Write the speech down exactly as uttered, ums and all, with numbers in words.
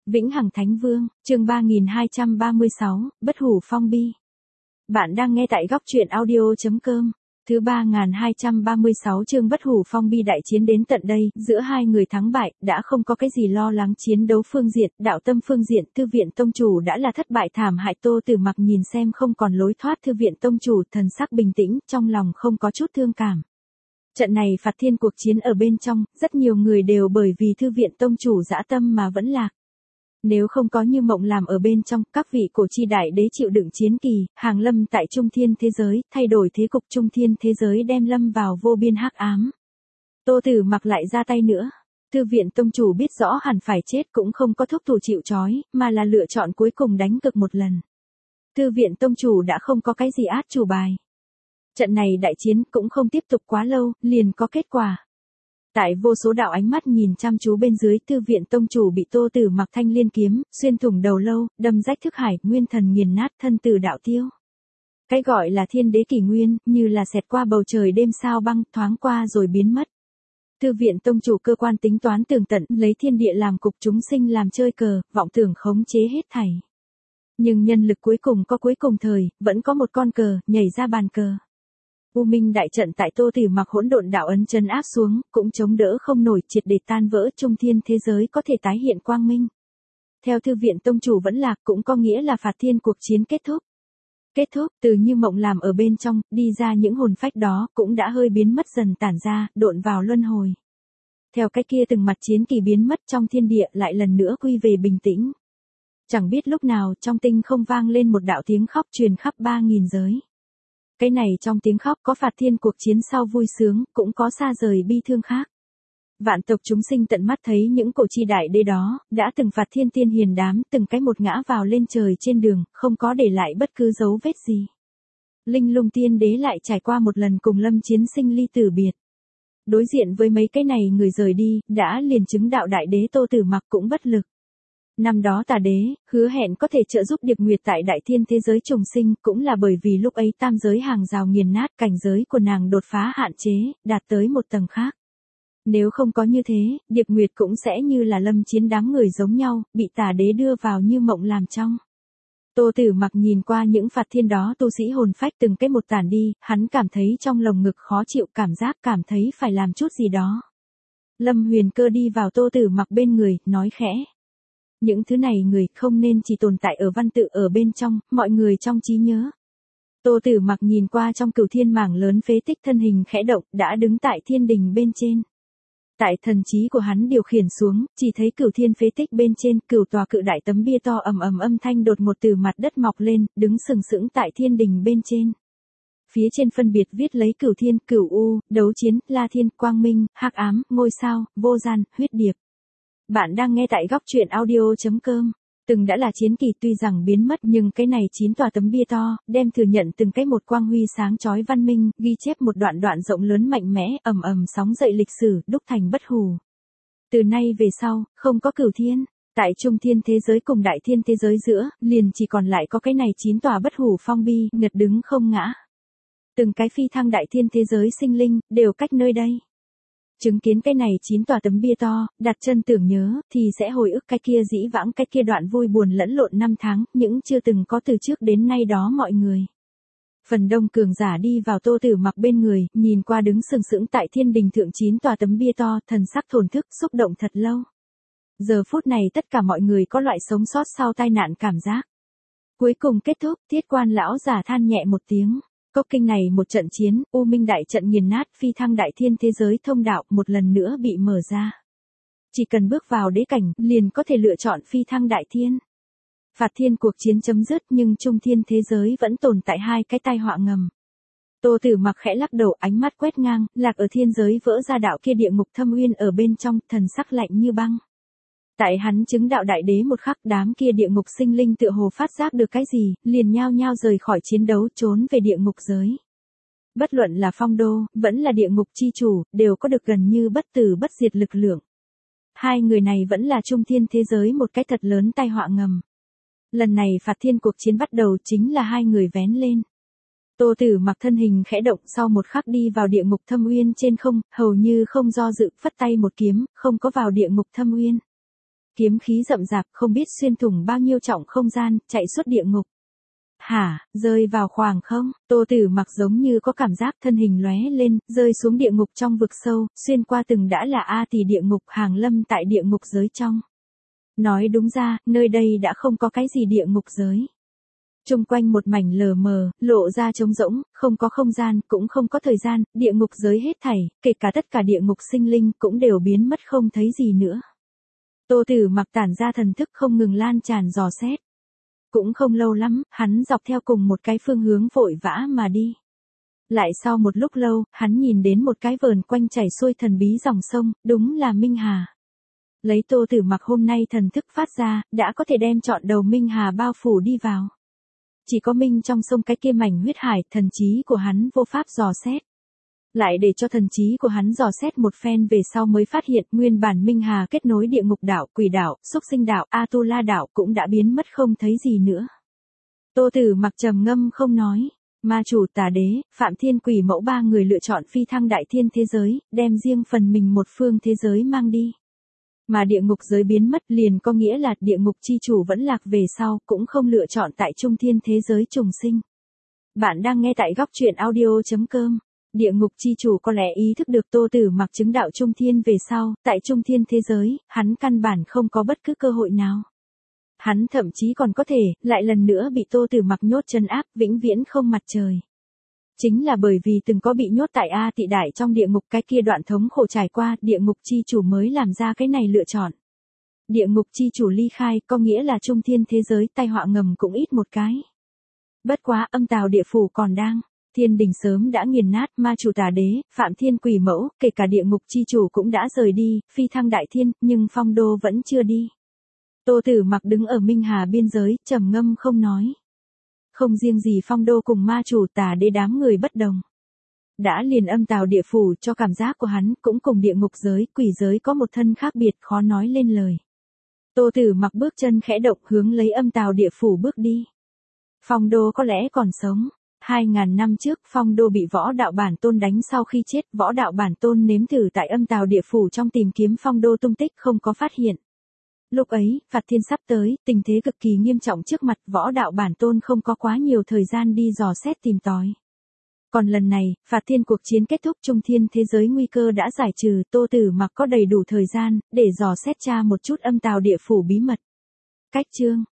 Vĩnh Hằng Thánh Vương, chương ba nghìn hai trăm ba mươi sáu, Bất Hủ Phong Bi. Bạn đang nghe tại góc truyện audio chấm com. Thứ ba nghìn hai trăm ba mươi sáu chương Bất Hủ Phong Bi. Đại chiến đến tận đây, giữa hai người thắng bại, đã không có cái gì lo lắng. Chiến đấu phương diện, đạo tâm phương diện, Thư viện tông chủ đã là thất bại thảm hại. Tô Tử Mặc nhìn xem không còn lối thoát Thư viện tông chủ, thần sắc bình tĩnh, trong lòng không có chút thương cảm. Trận này phạt thiên cuộc chiến ở bên trong, rất nhiều người đều bởi vì Thư viện tông chủ dã tâm mà vẫn lạc. Nếu không có Như Mộng làm ở bên trong, các vị cổ chi đại đế chịu đựng chiến kỳ, hàng lâm tại trung thiên thế giới, thay đổi thế cục trung thiên thế giới, đem lâm vào vô biên hắc ám. Tô Tử Mặc lại ra tay nữa. Thư viện tông chủ biết rõ hẳn phải chết cũng không có thúc thủ chịu trói, mà là lựa chọn cuối cùng đánh cực một lần. Thư viện tông chủ đã không có cái gì át chủ bài. Trận này đại chiến cũng không tiếp tục quá lâu, liền có kết quả. Tại vô số đạo ánh mắt nhìn chăm chú bên dưới, Thư viện tông chủ bị Tô Tử Mặc thanh liên kiếm, xuyên thủng đầu lâu, đâm rách thức hải, nguyên thần nghiền nát, thân tử đạo tiêu. Cái gọi là thiên đế kỷ nguyên, như là xẹt qua bầu trời đêm sao băng, thoáng qua rồi biến mất. Thư viện tông chủ cơ quan tính toán tường tận, lấy thiên địa làm cục, chúng sinh làm chơi cờ, vọng tưởng khống chế hết thảy. Nhưng nhân lực cuối cùng có cuối cùng thời, vẫn có một con cờ, nhảy ra bàn cờ. U Minh đại trận tại Tô Tử Mặc hỗn độn đạo ấn trấn áp xuống, cũng chống đỡ không nổi, triệt để tan vỡ, trung thiên thế giới có thể tái hiện quang minh. Theo Thư viện tông chủ vẫn lạc, cũng có nghĩa là phạt thiên cuộc chiến kết thúc. Kết thúc, từ Như Mộng làm ở bên trong, đi ra những hồn phách đó, cũng đã hơi biến mất dần tản ra, độn vào luân hồi. Theo cái kia từng mặt chiến kỳ biến mất, trong thiên địa lại lần nữa quy về bình tĩnh. Chẳng biết lúc nào, trong tinh không vang lên một đạo tiếng khóc truyền khắp ba nghìn giới. Cái này trong tiếng khóc có phạt thiên cuộc chiến sau vui sướng, cũng có xa rời bi thương khác. Vạn tộc chúng sinh tận mắt thấy những cổ chi đại đế đó, đã từng phạt thiên tiên hiền đám, từng cái một ngã vào lên trời trên đường, không có để lại bất cứ dấu vết gì. Linh Lung tiên đế lại trải qua một lần cùng lâm chiến sinh ly tử biệt. Đối diện với mấy cái này người rời đi, đã liền chứng đạo đại đế Tô Tử Mặc cũng bất lực. Năm đó Tà đế, hứa hẹn có thể trợ giúp Điệp Nguyệt tại đại thiên thế giới trùng sinh, cũng là bởi vì lúc ấy tam giới hàng rào nghiền nát, cảnh giới của nàng đột phá hạn chế, đạt tới một tầng khác. Nếu không có như thế, Điệp Nguyệt cũng sẽ như là lâm chiến đám người giống nhau, bị Tà đế đưa vào Như Mộng làm trong. Tô Tử Mặc nhìn qua những phạt thiên đó tu sĩ hồn phách từng cái một tản đi, hắn cảm thấy trong lồng ngực khó chịu, cảm giác cảm thấy phải làm chút gì đó. Lâm Huyền Cơ đi vào Tô Tử Mặc bên người, nói khẽ. Những thứ này người không nên chỉ tồn tại ở văn tự ở bên trong, mọi người trong trí nhớ. Tô Tử Mặc nhìn qua trong cửu thiên mảng lớn phế tích, thân hình khẽ động, đã đứng tại thiên đình bên trên. Tại thần trí của hắn điều khiển xuống, chỉ thấy cửu thiên phế tích bên trên, cửu tòa cự đại tấm bia to ầm ầm âm thanh đột ngột từ mặt đất mọc lên, đứng sừng sững tại thiên đình bên trên. Phía trên phân biệt viết lấy cửu thiên, cửu u, đấu chiến, la thiên, quang minh, hắc ám, ngôi sao, vô gian, huyết điệp. Bạn đang nghe tại góc truyện audio chấm com. Từng đã là chiến kỳ tuy rằng biến mất, nhưng cái này chín tòa tấm bia to, đem thừa nhận từng cái một quang huy sáng chói văn minh, ghi chép một đoạn đoạn rộng lớn mạnh mẽ, ầm ầm sóng dậy lịch sử, đúc thành bất hủ. Từ nay về sau, không có cửu thiên, tại trung thiên thế giới cùng đại thiên thế giới giữa, liền chỉ còn lại có cái này chín tòa bất hủ phong bi, ngật đứng không ngã. Từng cái phi thăng đại thiên thế giới sinh linh, đều cách nơi đây. Chứng kiến cái này chín tòa tấm bia to, đặt chân tưởng nhớ, thì sẽ hồi ức cái kia dĩ vãng, cái kia đoạn vui buồn lẫn lộn năm tháng, những chưa từng có từ trước đến nay đó mọi người. Phần đông cường giả đi vào Tô Tử Mặc bên người, nhìn qua đứng sừng sững tại thiên đình thượng chín tòa tấm bia to, thần sắc thổn thức, xúc động thật lâu. Giờ phút này tất cả mọi người có loại sống sót sau tai nạn cảm giác. Cuối cùng kết thúc, Thiết Quan lão giả than nhẹ một tiếng. Cốc kinh này một trận chiến, U Minh đại trận nghiền nát, phi thăng đại thiên thế giới thông đạo một lần nữa bị mở ra. Chỉ cần bước vào đế cảnh, liền có thể lựa chọn phi thăng đại thiên. Phạt thiên cuộc chiến chấm dứt, nhưng trung thiên thế giới vẫn tồn tại hai cái tai họa ngầm. Tô Tử Mặc khẽ lắc đầu, ánh mắt quét ngang, lạc ở thiên giới vỡ ra đạo kia địa ngục thâm uyên ở bên trong, thần sắc lạnh như băng. Tại hắn chứng đạo đại đế một khắc, đám kia địa ngục sinh linh tựa hồ phát giác được cái gì, liền nhao nhao rời khỏi chiến đấu, trốn về địa ngục giới. Bất luận là Phong Đô, vẫn là địa ngục chi chủ, đều có được gần như bất tử bất diệt lực lượng. Hai người này vẫn là trung thiên thế giới một cái thật lớn tai họa ngầm. Lần này phạt thiên cuộc chiến bắt đầu chính là hai người vén lên. Tô Tử Mặc thân hình khẽ động, sau một khắc đi vào địa ngục thâm uyên trên không, hầu như không do dự, phất tay một kiếm, không có vào địa ngục thâm uyên. kiếm khí rậm rạp không biết xuyên thủng bao nhiêu trọng không gian, chạy suốt địa ngục. Hả, rơi vào khoảng không? Tô Tử Mặc giống như có cảm giác thân hình lóe lên, rơi xuống địa ngục trong vực sâu, xuyên qua từng đã là A tỷ địa ngục hàng lâm tại địa ngục giới trong. Nói đúng ra, nơi đây đã không có cái gì địa ngục giới. Trung quanh một mảnh lờ mờ, lộ ra trống rỗng, không có không gian, cũng không có thời gian, địa ngục giới hết thảy, kể cả tất cả địa ngục sinh linh cũng đều biến mất không thấy gì nữa. Tô Tử Mặc tản ra thần thức không ngừng lan tràn dò xét. Cũng không lâu lắm, hắn dọc theo cùng một cái phương hướng vội vã mà đi. Lại sau một lúc lâu, hắn nhìn đến một cái vờn quanh chảy xuôi thần bí dòng sông, đúng là Minh Hà. Lấy Tô Tử Mặc hôm nay thần thức phát ra, đã có thể đem trọn đầu Minh Hà bao phủ đi vào. Chỉ có Minh trong sông cái kia mảnh huyết hải, thần trí của hắn vô pháp dò xét. Lại để cho thần trí của hắn dò xét một phen về sau mới phát hiện nguyên bản Minh Hà kết nối địa ngục đảo, quỷ đảo, xúc sinh đảo, A-tu-la đảo cũng đã biến mất không thấy gì nữa. Tô Tử Mặc trầm ngâm không nói. Ma chủ Tà Đế, Phạm Thiên Quỷ Mẫu ba người lựa chọn phi thăng đại thiên thế giới, đem riêng phần mình một phương thế giới mang đi. Mà địa ngục giới biến mất liền có nghĩa là địa ngục chi chủ vẫn lạc về sau, cũng không lựa chọn tại trung thiên thế giới trùng sinh. Bạn đang nghe tại góc truyện audio chấm com. Địa ngục chi chủ có lẽ ý thức được Tô Tử Mặc chứng đạo trung thiên về sau, tại trung thiên thế giới, hắn căn bản không có bất cứ cơ hội nào. Hắn thậm chí còn có thể, lại lần nữa bị Tô Tử Mặc nhốt chân áp, vĩnh viễn không mặt trời. Chính là bởi vì từng có bị nhốt tại A Tị Đại trong địa ngục cái kia đoạn thống khổ trải qua, địa ngục chi chủ mới làm ra cái này lựa chọn. Địa ngục chi chủ ly khai, có nghĩa là trung thiên thế giới tai họa ngầm cũng ít một cái. Bất quá âm tào địa phủ còn đang. Thiên đình sớm đã nghiền nát, ma chủ Tà Đế, Phạm Thiên Quỷ Mẫu, kể cả địa ngục chi chủ cũng đã rời đi, phi thăng đại thiên, nhưng phong đô vẫn chưa đi. Tô Tử Mặc đứng ở Minh Hà biên giới, trầm ngâm không nói. Không riêng gì phong đô cùng ma chủ Tà Đế đám người bất đồng. Đã liền âm tào địa phủ cho cảm giác của hắn, cũng cùng địa ngục giới, quỷ giới có một thân khác biệt khó nói lên lời. Tô Tử Mặc bước chân khẽ động hướng lấy âm tào địa phủ bước đi. Phong đô có lẽ còn sống. Hai ngàn năm trước, phong đô bị võ đạo bản tôn đánh sau khi chết, võ đạo bản tôn nếm thử tại âm tào địa phủ trong tìm kiếm phong đô tung tích không có phát hiện. Lúc ấy, phạt thiên sắp tới, tình thế cực kỳ nghiêm trọng trước mặt, võ đạo bản tôn không có quá nhiều thời gian đi dò xét tìm tòi. Còn lần này, phạt thiên cuộc chiến kết thúc trung thiên thế giới nguy cơ đã giải trừ, Tô Tử Mặc có đầy đủ thời gian, để dò xét tra một chút âm tào địa phủ bí mật. Cách chương,